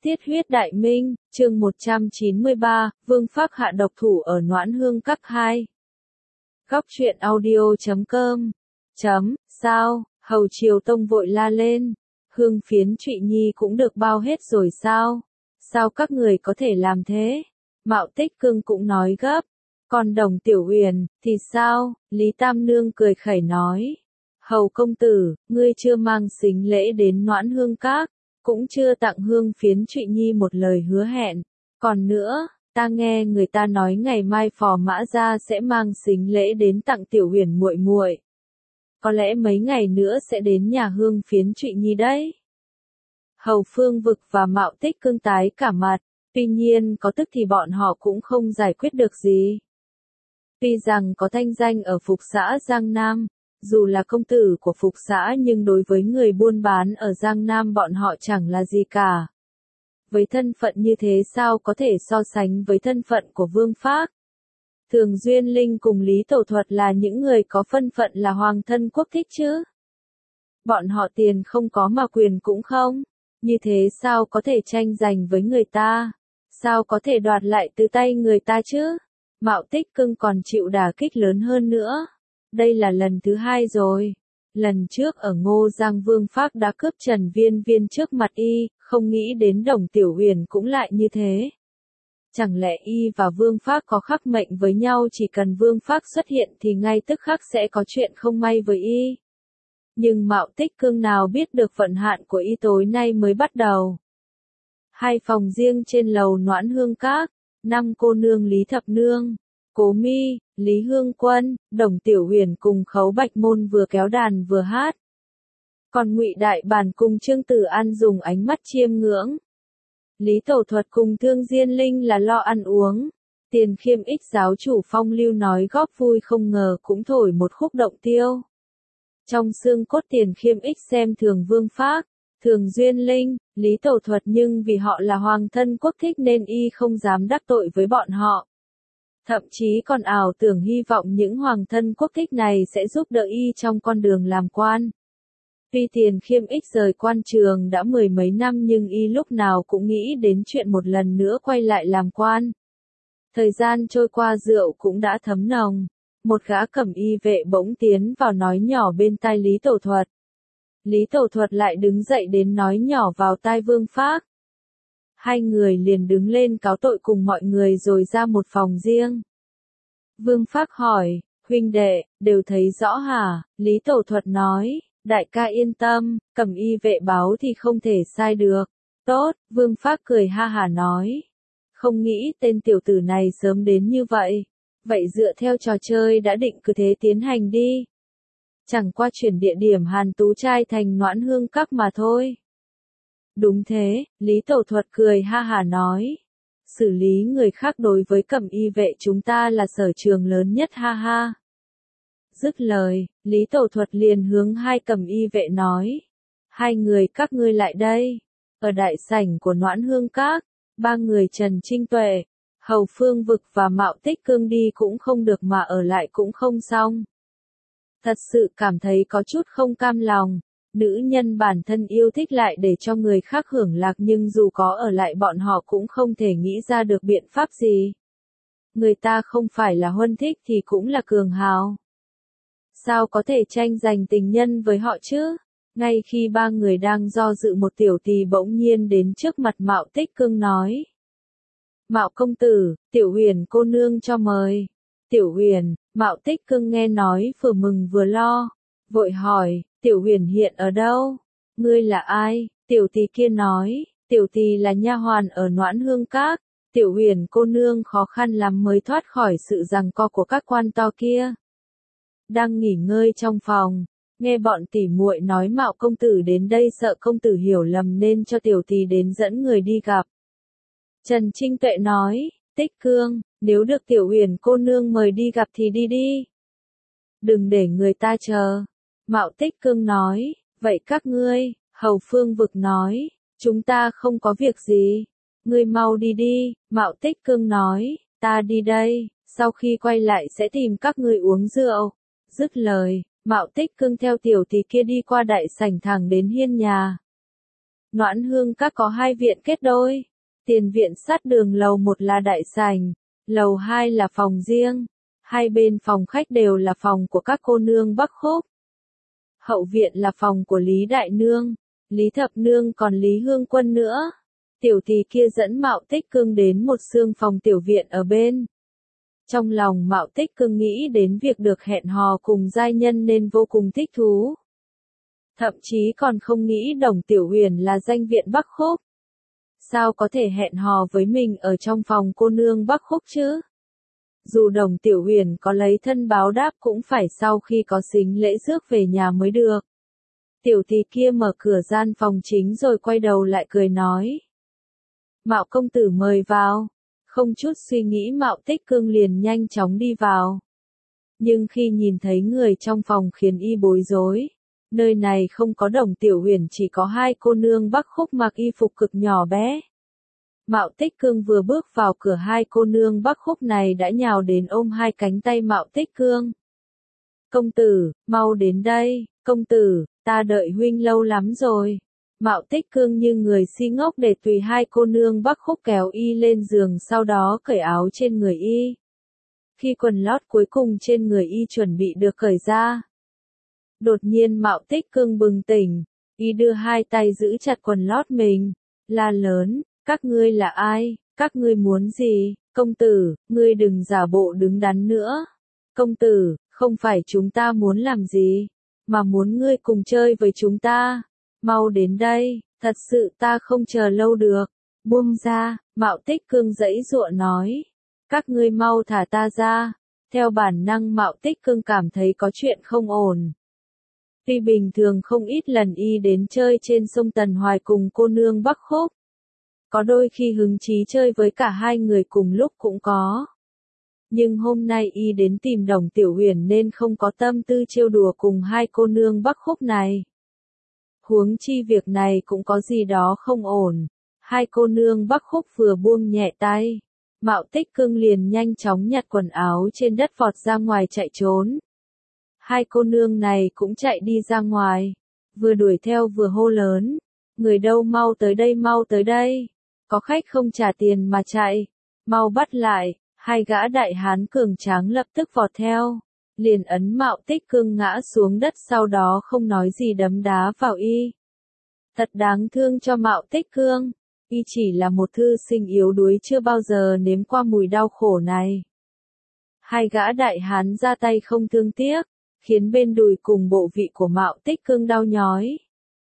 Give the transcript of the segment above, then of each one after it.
Tiết huyết đại minh, chương 193, Vương Phác hạ độc thủ ở Noãn Hương Các 2. Góc truyện audio.com. Sao, Hầu Triều Tông vội la lên. Hương Phiến Trụy Nhi cũng được bao hết rồi sao? Sao các người có thể làm thế? Mạo Tích Cương cũng nói gấp. Còn Đồng Tiểu Huyền, thì sao? Lý Tam Nương cười khẩy nói. Hầu công tử, ngươi chưa mang sính lễ đến Noãn Hương Các, cũng chưa tặng Hương Phiến Trụy Nhi một lời hứa hẹn. Còn nữa, ta nghe người ta nói ngày mai Phò Mã Gia sẽ mang sính lễ đến tặng Tiểu Huyền muội muội. Có lẽ mấy ngày nữa sẽ đến nhà Hương Phiến Trụy Nhi đấy. Hầu Phương Vực và Mạo Tích Cương tái cả mặt, tuy nhiên có tức thì bọn họ cũng không giải quyết được gì. Tuy rằng có thanh danh ở Phục xã Giang Nam, dù là công tử của Phục xã nhưng đối với người buôn bán ở Giang Nam bọn họ chẳng là gì cả. Với thân phận như thế sao có thể so sánh với thân phận của Vương Phác? Thường Duyên Linh cùng Lý Tẩu Thuật là những người có thân phận là hoàng thân quốc thích chứ? Bọn họ tiền không có mà quyền cũng không. Như thế sao có thể tranh giành với người ta? Sao có thể đoạt lại từ tay người ta chứ? Mạo Tích Cương còn chịu đả kích lớn hơn nữa. Đây là lần thứ hai rồi. Lần trước ở Ngô Giang Vương Phác đã cướp Trần Viên Viên trước mặt y, không nghĩ đến Đồng Tiểu Huyền cũng lại như thế. Chẳng lẽ y và Vương Phác có khắc mệnh với nhau, chỉ cần Vương Phác xuất hiện thì ngay tức khắc sẽ có chuyện không may với y. Nhưng Mạo Tích Cương nào biết được vận hạn của y tối nay mới bắt đầu. Hai phòng riêng trên lầu Noãn Hương Các, 5 cô nương Lý Thập Nương, Cố Mi, Lý Hương Quân, Đồng Tiểu Huyền cùng Khấu Bạch Môn vừa kéo đàn vừa hát. Còn Ngụy Đại Bản cùng Trương Tử An dùng ánh mắt chiêm ngưỡng. Lý Tẩu Thuật cùng Thương Diên Linh là lo ăn uống. Tiền Khiêm Ích giáo chủ Phong Lưu nói góp vui không ngờ cũng thổi một khúc động tiêu. Trong xương cốt Tiền Khiêm Ích xem thường Vương Phác, Thường Duyên Linh, Lý Tẩu Thuật nhưng vì họ là hoàng thân quốc thích nên y không dám đắc tội với bọn họ. Thậm chí còn ảo tưởng hy vọng những hoàng thân quốc thích này sẽ giúp đỡ y trong con đường làm quan. Tuy Tiền Khiêm Ích rời quan trường đã 10 mấy năm nhưng y lúc nào cũng nghĩ đến chuyện một lần nữa quay lại làm quan. Thời gian trôi qua rượu cũng đã thấm nồng. Một gã cẩm y vệ bỗng tiến vào nói nhỏ bên tai Lý Tẩu Thuật. Lý Tẩu Thuật lại đứng dậy đến nói nhỏ vào tai Vương Phác. Hai người liền đứng lên cáo tội cùng mọi người rồi ra một phòng riêng. Vương Phác hỏi, huynh đệ, đều thấy rõ hả? Lý Tẩu Thuật nói, đại ca yên tâm, cẩm y vệ báo thì không thể sai được. Tốt, Vương Phác cười ha hả nói. Không nghĩ tên tiểu tử này sớm đến như vậy. Vậy dựa theo trò chơi đã định cứ thế tiến hành đi. Chẳng qua chuyển địa điểm Hàn Tú Trai thành Noãn Hương Các mà thôi. Đúng thế, Lý Tẩu Thuật cười ha hả nói. Xử lý người khác đối với cẩm y vệ chúng ta là sở trường lớn nhất ha ha. Dứt lời, Lý Tẩu Thuật liền hướng hai cẩm y vệ nói. Hai người các ngươi lại đây. Ở đại sảnh của Noãn Hương Các, ba người Trần Trinh Tuệ, Hầu Phương Vực và Mạo Tích Cương đi cũng không được mà ở lại cũng không xong. Thật sự cảm thấy có chút không cam lòng. Nữ nhân bản thân yêu thích lại để cho người khác hưởng lạc nhưng dù có ở lại bọn họ cũng không thể nghĩ ra được biện pháp gì. Người ta không phải là huân thích thì cũng là cường hào. Sao có thể tranh giành tình nhân với họ chứ? Ngay khi ba người đang do dự một tiểu tỳ bỗng nhiên đến trước mặt Mạo Tích Cương nói. Mạo công tử, Tiểu Huyền cô nương cho mời. Tiểu Huyền, Mạo Tích Cương nghe nói vừa mừng vừa lo. Vội hỏi, Tiểu Huyền hiện ở đâu? Ngươi là ai? Tiểu tỳ kia nói, tiểu tỳ là nha hoàn ở Noãn Hương Các. Tiểu Huyền cô nương khó khăn lắm mới thoát khỏi sự giằng co của các quan to kia. Đang nghỉ ngơi trong phòng, nghe bọn tỉ muội nói Mạo công tử đến đây sợ công tử hiểu lầm nên cho tiểu tỳ đến dẫn người đi gặp. Trần Trinh Tuệ nói, Tích Cương, nếu được Tiểu Huyền cô nương mời đi gặp thì đi đi. Đừng để người ta chờ. Mạo Tích Cương nói, vậy các ngươi, Hầu Phương Vực nói, chúng ta không có việc gì. Ngươi mau đi đi, Mạo Tích Cương nói, ta đi đây, sau khi quay lại sẽ tìm các ngươi uống rượu. Dứt lời, Mạo Tích Cương theo tiểu tỳ kia đi qua đại sảnh thẳng đến hiên nhà. Noãn Hương Các có 2 viện kết đôi. Tiền viện sát đường lầu 1 là đại sảnh, lầu 2 là phòng riêng. Hai bên phòng khách đều là phòng của các cô nương Bắc Khúc. Hậu viện là phòng của Lý Đại Nương, Lý Thập Nương còn Lý Hương Quân nữa. Tiểu tỷ kia dẫn Mạo Tích Cương đến một xương phòng tiểu viện ở bên. Trong lòng Mạo Tích Cương nghĩ đến việc được hẹn hò cùng giai nhân nên vô cùng thích thú. Thậm chí còn không nghĩ Đồng Tiểu Huyền là danh viện Bắc Khúc. Sao có thể hẹn hò với mình ở trong phòng cô nương Bắc Khúc chứ? Dù Đồng Tiểu Huyền có lấy thân báo đáp cũng phải sau khi có sính lễ rước về nhà mới được. Tiểu tỷ kia mở cửa gian phòng chính rồi quay đầu lại cười nói. Mạo công tử mời vào. Không chút suy nghĩ Mạo Tích Cương liền nhanh chóng đi vào. Nhưng khi nhìn thấy người trong phòng khiến y bối rối. Nơi này không có Đồng Tiểu Huyền, chỉ có 2 cô nương Bắc Khúc mặc y phục cực nhỏ bé. Mạo Tích Cương vừa bước vào cửa, 2 cô nương Bắc Khúc này đã nhào đến ôm 2 cánh tay Mạo Tích Cương. Công tử, mau đến đây, công tử, ta đợi huynh lâu lắm rồi. Mạo Tích Cương như người si ngốc để tùy 2 cô nương Bắc Khúc kéo y lên giường, sau đó cởi áo trên người y. Khi quần lót cuối cùng trên người y chuẩn bị được cởi ra, đột nhiên Mạo Tích Cương bừng tỉnh, y đưa 2 tay giữ chặt quần lót mình, la lớn, các ngươi là ai, các ngươi muốn gì, công tử, ngươi đừng giả bộ đứng đắn nữa. Công tử, không phải chúng ta muốn làm gì, mà muốn ngươi cùng chơi với chúng ta. Mau đến đây, thật sự ta không chờ lâu được. Buông ra, Mạo Tích Cương giãy giụa nói. Các ngươi mau thả ta ra. Theo bản năng Mạo Tích Cương cảm thấy có chuyện không ổn. Tuy bình thường không ít lần y đến chơi trên sông Tần Hoài cùng cô nương Bắc Khúc. Có đôi khi hứng chí chơi với cả 2 người cùng lúc cũng có. Nhưng hôm nay y đến tìm Đồng Tiểu Huyền nên không có tâm tư trêu đùa cùng 2 cô nương Bắc Khúc này. Huống chi việc này cũng có gì đó không ổn. 2 cô nương Bắc Khúc vừa buông nhẹ tay, Mạo Tích Cương liền nhanh chóng nhặt quần áo trên đất vọt ra ngoài chạy trốn. 2 cô nương này cũng chạy đi ra ngoài, vừa đuổi theo vừa hô lớn, người đâu, mau tới đây, có khách không trả tiền mà chạy, mau bắt lại. 2 gã đại hán cường tráng lập tức vọt theo, liền ấn Mạo Tích Cương ngã xuống đất, sau đó không nói gì đấm đá vào y. Thật đáng thương cho Mạo Tích Cương, y chỉ là một thư sinh yếu đuối chưa bao giờ nếm qua mùi đau khổ này. 2 gã đại hán ra tay không thương tiếc, khiến bên đùi cùng bộ vị của Mạo Tích Cương đau nhói.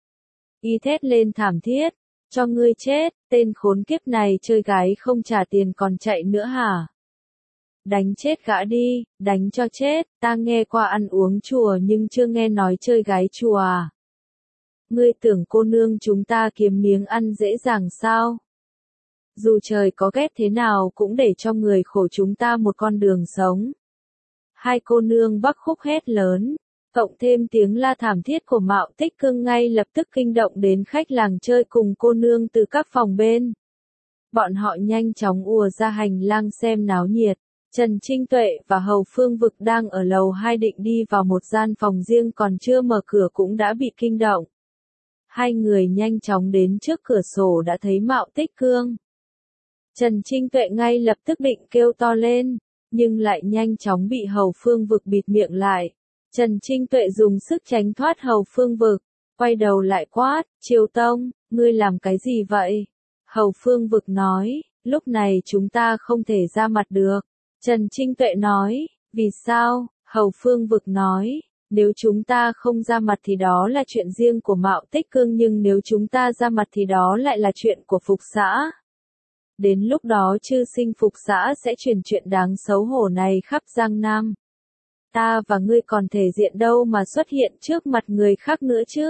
Y thét lên thảm thiết, cho ngươi chết, tên khốn kiếp này chơi gái không trả tiền còn chạy nữa hả? Đánh chết gã đi, đánh cho chết, ta nghe qua ăn uống chùa nhưng chưa nghe nói chơi gái chùa à? Ngươi tưởng cô nương chúng ta kiếm miếng ăn dễ dàng sao? Dù trời có ghét thế nào cũng để cho người khổ chúng ta một con đường sống. 2 cô nương Bắc Khúc hét lớn, cộng thêm tiếng la thảm thiết của Mạo Tích Cương ngay lập tức kinh động đến khách làng chơi cùng cô nương từ các phòng bên. Bọn họ nhanh chóng ùa ra hành lang xem náo nhiệt. Trần Trinh Tuệ và Hầu Phương Vực đang ở lầu 2 định đi vào một gian phòng riêng còn chưa mở cửa cũng đã bị kinh động. 2 người nhanh chóng đến trước cửa sổ đã thấy Mạo Tích Cương. Trần Trinh Tuệ ngay lập tức định kêu to lên, nhưng lại nhanh chóng bị Hầu Phương Vực bịt miệng lại. Trần Trinh Tuệ dùng sức tránh thoát Hầu Phương Vực, quay đầu lại quát, Triều Tông, ngươi làm cái gì vậy? Hầu Phương Vực nói, lúc này chúng ta không thể ra mặt được. Trần Trinh Tuệ nói, vì sao? Hầu Phương Vực nói, nếu chúng ta không ra mặt thì đó là chuyện riêng của Mạo Tích Cương, nhưng nếu chúng ta ra mặt thì đó lại là chuyện của Phục xã. Đến lúc đó chư sinh Phục xã sẽ truyền chuyện đáng xấu hổ này khắp Giang Nam. Ta và ngươi còn thể diện đâu mà xuất hiện trước mặt người khác nữa chứ?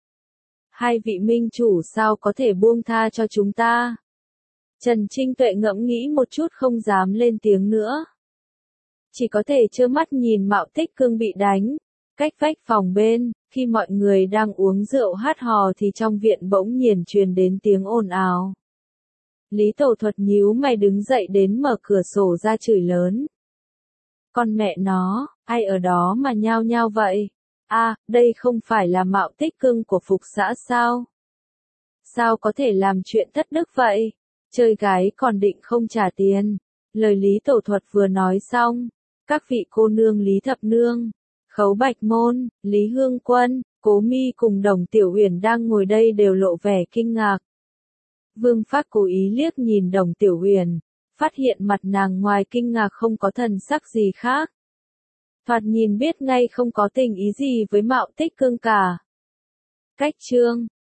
2 vị minh chủ sao có thể buông tha cho chúng ta? Trần Trinh Tuệ ngẫm nghĩ một chút không dám lên tiếng nữa. Chỉ có thể trơ mắt nhìn Mạo Tích Cương bị đánh. Cách vách phòng bên, khi mọi người đang uống rượu hát hò thì trong viện bỗng nhiên truyền đến tiếng ồn ào. Lý Tổ Thuật nhíu mày đứng dậy đến mở cửa sổ ra chửi lớn. Con mẹ nó, ai ở đó mà nhao nhao vậy? À, đây không phải là Mạo Tích Cương của Phục xã sao? sao có thể làm chuyện thất đức vậy? Chơi gái còn định không trả tiền. Lời Lý Tổ Thuật vừa nói xong, các vị cô nương Lý Thập Nương, Khấu Bạch Môn, Lý Hương Quân, Cố Mi cùng Đồng Tiểu Uyển đang ngồi đây đều lộ vẻ kinh ngạc. Vương Phác cố ý liếc nhìn Đồng Tiểu Uyển, phát hiện mặt nàng ngoài kinh ngạc không có thần sắc gì khác. Thoạt nhìn biết ngay không có tình ý gì với Mạo Tích Cương cả. Cách chương